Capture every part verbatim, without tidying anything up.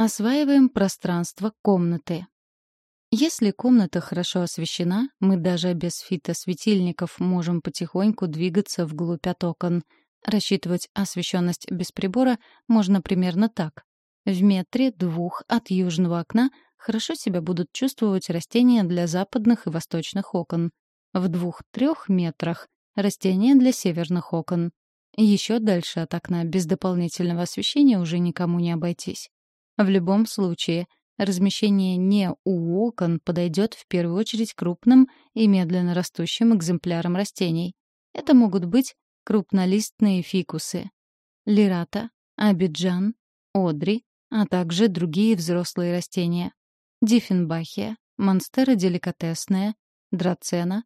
Осваиваем пространство комнаты. Если комната хорошо освещена, мы даже без фитосветильников можем потихоньку двигаться вглубь от окон. Рассчитывать освещенность без прибора можно примерно так. В метре двух от южного окна хорошо себя будут чувствовать растения для западных и восточных окон. В двух-трех метрах — растения для северных окон. Еще дальше от окна без дополнительного освещения уже никому не обойтись. В любом случае, размещение не у окон подойдет в первую очередь крупным и медленно растущим экземплярам растений. Это могут быть крупнолистные фикусы, лирата, абиджан, одри, а также другие взрослые растения. Диффенбахия, монстера деликатесная, драцена,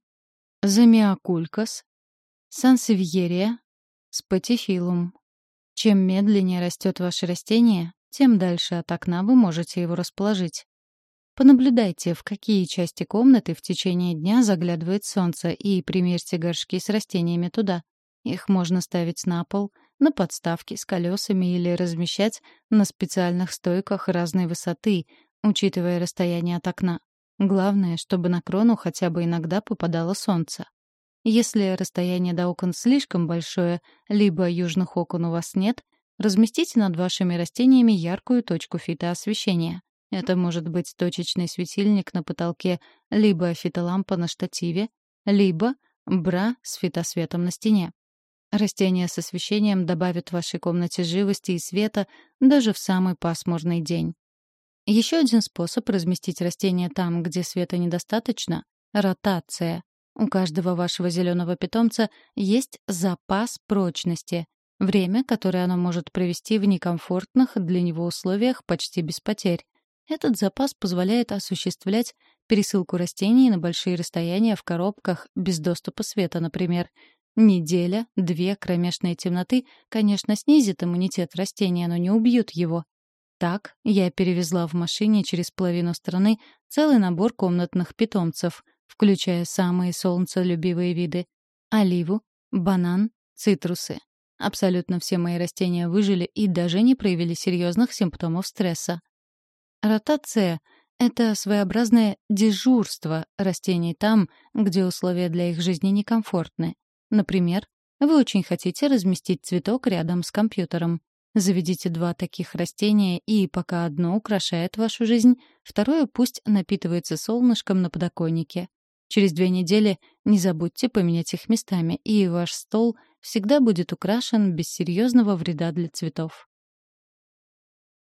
замиокулькас, сансевьерия, спатифилум. Чем медленнее растет ваше растение, тем дальше от окна вы можете его расположить. Понаблюдайте, в какие части комнаты в течение дня заглядывает солнце, и примерьте горшки с растениями туда. Их можно ставить на пол, на подставки с колесами или размещать на специальных стойках разной высоты, учитывая расстояние от окна. Главное, чтобы на крону хотя бы иногда попадало солнце. Если расстояние до окон слишком большое, либо южных окон у вас нет, разместите над вашими растениями яркую точку фитоосвещения. Это может быть точечный светильник на потолке, либо фитолампа на штативе, либо бра с фитосветом на стене. Растения с освещением добавят вашей комнате живости и света даже в самый пасмурный день. Еще один способ разместить растения там, где света недостаточно — ротация. У каждого вашего зеленого питомца есть запас прочности, время, которое оно может провести в некомфортных для него условиях почти без потерь. Этот запас позволяет осуществлять пересылку растений на большие расстояния в коробках без доступа света, например. Неделя, две кромешной темноты, конечно, снизит иммунитет растения, но не убьют его. Так, я перевезла в машине через половину страны целый набор комнатных питомцев, включая самые солнцелюбивые виды — оливу, банан, цитрусы. Абсолютно все мои растения выжили и даже не проявили серьезных симптомов стресса. Ротация — это своеобразное дежурство растений там, где условия для их жизни некомфортны. Например, вы очень хотите разместить цветок рядом с компьютером. Заведите два таких растения, и пока одно украшает вашу жизнь, второе пусть напитывается солнышком на подоконнике. Через две недели не забудьте поменять их местами, и ваш стол всегда будет украшен без серьезного вреда для цветов.